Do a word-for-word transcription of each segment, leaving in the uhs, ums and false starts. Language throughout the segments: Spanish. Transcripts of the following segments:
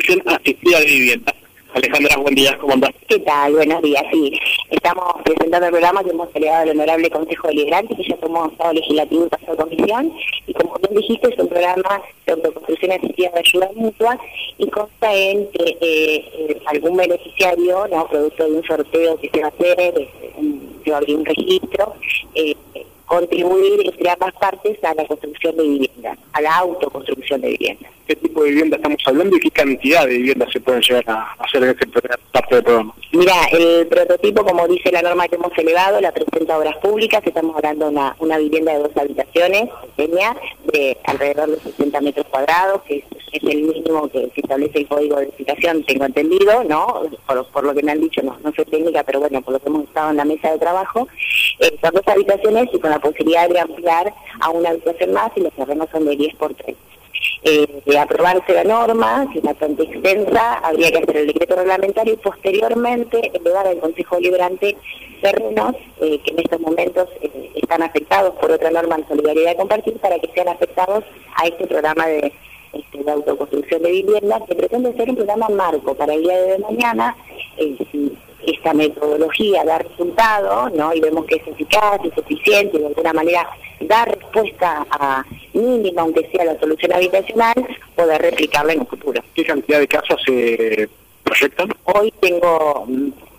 construcción asistida de vivienda. Alejandra, buen día, ¿cómo andás? ¿Qué tal? Buenos días, sí. Estamos presentando el programa que hemos elevado al Honorable Consejo Deliberante, que ya tomó estado legislativo y pasó a comisión, y como bien dijiste, es un programa de autoconstrucción asistida de ayuda mutua, y consta en que eh, eh, algún beneficiario, no, producto de un sorteo que se va a hacer, eh, se va a abrir un registro, eh, contribuir entre ambas partes a la construcción de viviendas, a la autoconstrucción de viviendas. ¿Qué tipo de vivienda estamos hablando y qué cantidad de viviendas se pueden llegar a hacer en esta parte del programa? Mira, el prototipo, como dice la norma que hemos elevado, la presenta Obras Públicas. Estamos hablando de una, una vivienda de dos habitaciones, pequeña, de alrededor de sesenta metros cuadrados, que es, es el mínimo que, que establece el Código de Edificación, tengo entendido, ¿no? Por, por lo que me han dicho, no, no soy técnica, pero bueno, por lo que hemos estado en la mesa de trabajo, eh, son dos habitaciones y con la posibilidad de ampliar a una habitación más, y los terrenos son de diez por tres. Eh, de aprobarse la norma, que es bastante extensa, habría que hacer el decreto reglamentario y posteriormente elevar al Consejo Deliberante terrenos eh, que en estos momentos eh, están afectados por otra norma en solidaridad de compartir, para que sean afectados a este programa de, este, de autoconstrucción de viviendas, que pretende ser un programa marco para el día de mañana. Eh, si esta metodología da resultado, ¿no? Y vemos que es eficaz, es eficiente, y de alguna manera da respuesta a mínima, aunque sea la solución habitacional, poder replicarla en un futuro. ¿Qué cantidad de casas se proyectan? Hoy tengo,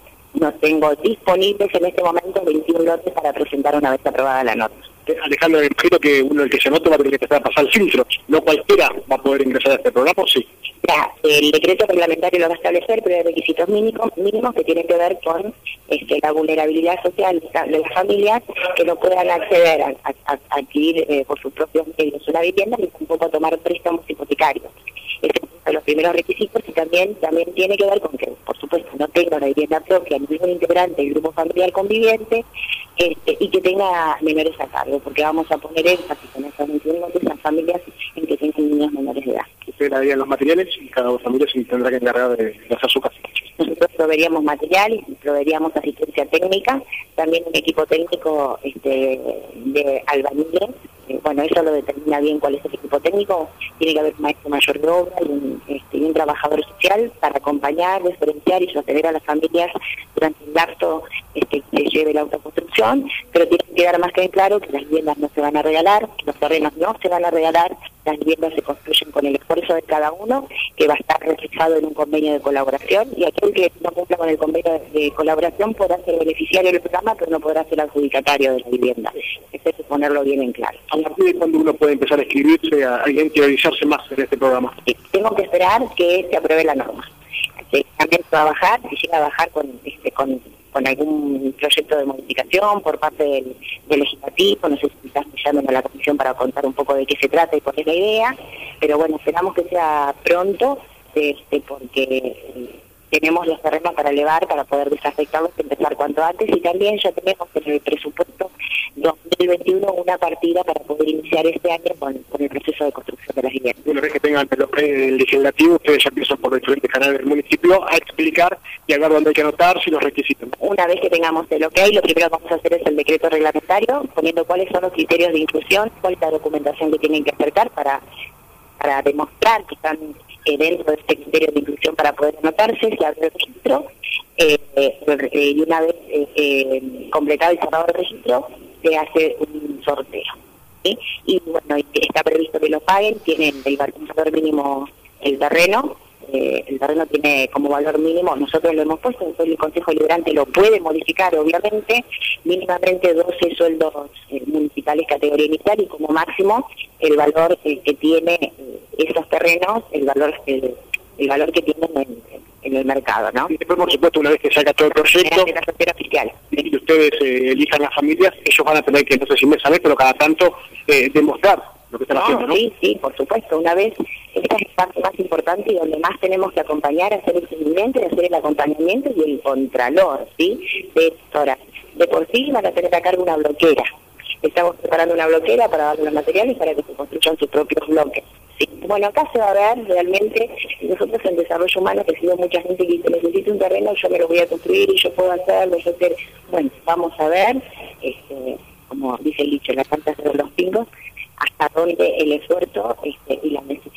no tengo disponibles en este momento veintiún lotes para presentar una vez aprobada la norma. Alejandro, me imagino que uno el que se anota va a tener que empezar a pasar el filtro. No cualquiera va a poder ingresar a este programa, ¿o sí? Ya, el decreto reglamentario lo va a establecer, pero hay requisitos mínimos, mínimos que tienen que ver con este, la vulnerabilidad social de las familias, que no puedan acceder a, a, a adquirir eh, por sus propios medios una vivienda, ni tampoco a tomar préstamos hipotecarios. Ese es uno de los primeros requisitos, y también también tiene que ver con que, por supuesto, no tenga una vivienda propia, ningún integrante del grupo familiar conviviente, este, y que tenga menores a cargo, porque vamos a poner énfasis en esas veintiuno de esas familias en que tengan niños menores de edad. Ustedes le darían los materiales y cada familia se tendrá que encargar de hacer su casa. Nosotros proveeríamos material y proveeríamos asistencia técnica, también un equipo técnico este, de albañiles. Eh, bueno, eso lo determina bien cuál es el equipo técnico. Tiene que haber un maestro mayor de obra y un, este, y un trabajador social para acompañar, diferenciar y sostener a las familias durante el lapso este, que lleve la autoconstrucción, pero tiene que quedar más que en claro que las viviendas no se van a regalar, que los terrenos no se van a regalar, las viviendas se construyen con el esfuerzo de cada uno, que va a estar reflejado en un convenio de colaboración, y aquel que no cumpla con el convenio de colaboración podrá ser beneficiario del programa, pero no podrá ser adjudicatario de la vivienda. Eso hay que ponerlo bien en claro. ¿A partir de cuándo uno puede empezar a inscribirse, a, a interiorizarse más en este programa? Tengo que esperar que se apruebe la norma. Si también va a bajar, si llega a bajar con, este, con, con algún proyecto de modificación por parte del, del legislativo, no sé si quizás me llamen a la comisión para contar un poco de qué se trata y cuál es la idea, pero bueno, esperamos que sea pronto, este, porque eh, tenemos los terrenos para elevar, para poder desafectarlos y empezar cuanto antes, y también ya tenemos en el presupuesto dos mil veintiuno una partida para poder iniciar este año con, con el proceso de construcción de las viviendas. Una vez que tengan el, el legislativo, ustedes ya empiezan por diferentes canales del municipio a explicar y a ver dónde hay que anotar, si los requisitos. Una vez que tengamos el ok, lo primero que vamos a hacer es el decreto reglamentario, poniendo cuáles son los criterios de inclusión, cuál es la documentación que tienen que acercar para, para demostrar que están eh, dentro de este criterio de inclusión para poder anotarse, se abre el registro, eh, eh, y una vez eh, eh, completado y cerrado el registro, se hace un sorteo, ¿sí? Y bueno, está previsto que lo paguen, tienen el valor mínimo el terreno, eh, el terreno tiene como valor mínimo, nosotros lo hemos puesto, entonces el Consejo Deliberante lo puede modificar, obviamente, mínimamente doce sueldos eh, municipales categoría inicial, y como máximo el valor eh, que tiene eh, esos terrenos, el valor el, el valor que tienen en, en el mercado, ¿no? Y después, por supuesto, una vez que salga todo el proyecto, de la sociedad fiscal, y ustedes eh, elijan las familias, ellos van a tener que, no sé si mes a mes, pero cada tanto eh, demostrar lo que están no, haciendo, ¿no? Sí, sí, por supuesto. Una vez, esta es la parte más importante y donde más tenemos que acompañar, hacer el seguimiento, y hacer el acompañamiento y el contralor, ¿sí? De horas. De por sí van a tener a cargo una bloquera. Estamos preparando una bloquera para darle los materiales para que se construyan sus propios bloques. Sí. Bueno, acá se va a ver realmente, nosotros en desarrollo humano, que ha sido mucha gente que dice, necesito un terreno, yo me lo voy a construir y yo puedo hacerlo, yo sé. Bueno, vamos a ver, este, como dice el dicho, las plantas de los pingos, hasta dónde el esfuerzo este, y la necesidad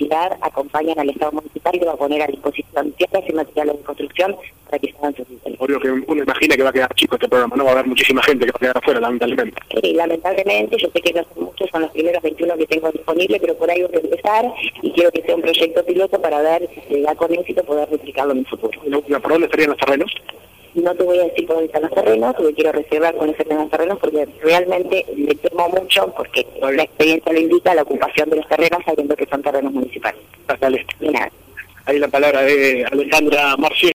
realidad acompañan al Estado municipal y va a poner a disposición tierras y materiales de construcción para que se hagan sus viviendas. Obvio que uno imagina que va a quedar chico este programa, no va a haber muchísima gente que va a quedar afuera, lamentablemente. Sí, lamentablemente, yo sé que no son muchos, son los primeros veintiuno que tengo disponibles, pero por ahí voy a empezar y quiero que sea un proyecto piloto para ver si se da con éxito poder replicarlo en el futuro. ¿Por dónde estarían los terrenos? No te voy a decir por dónde están los terrenos, porque quiero reservar con ese tema de terrenos, porque realmente le temo mucho, porque la experiencia le indica la ocupación de los terrenos, sabiendo que son terrenos municipales. Hasta el este. Y nada. Ahí la palabra de Alejandra Marcial.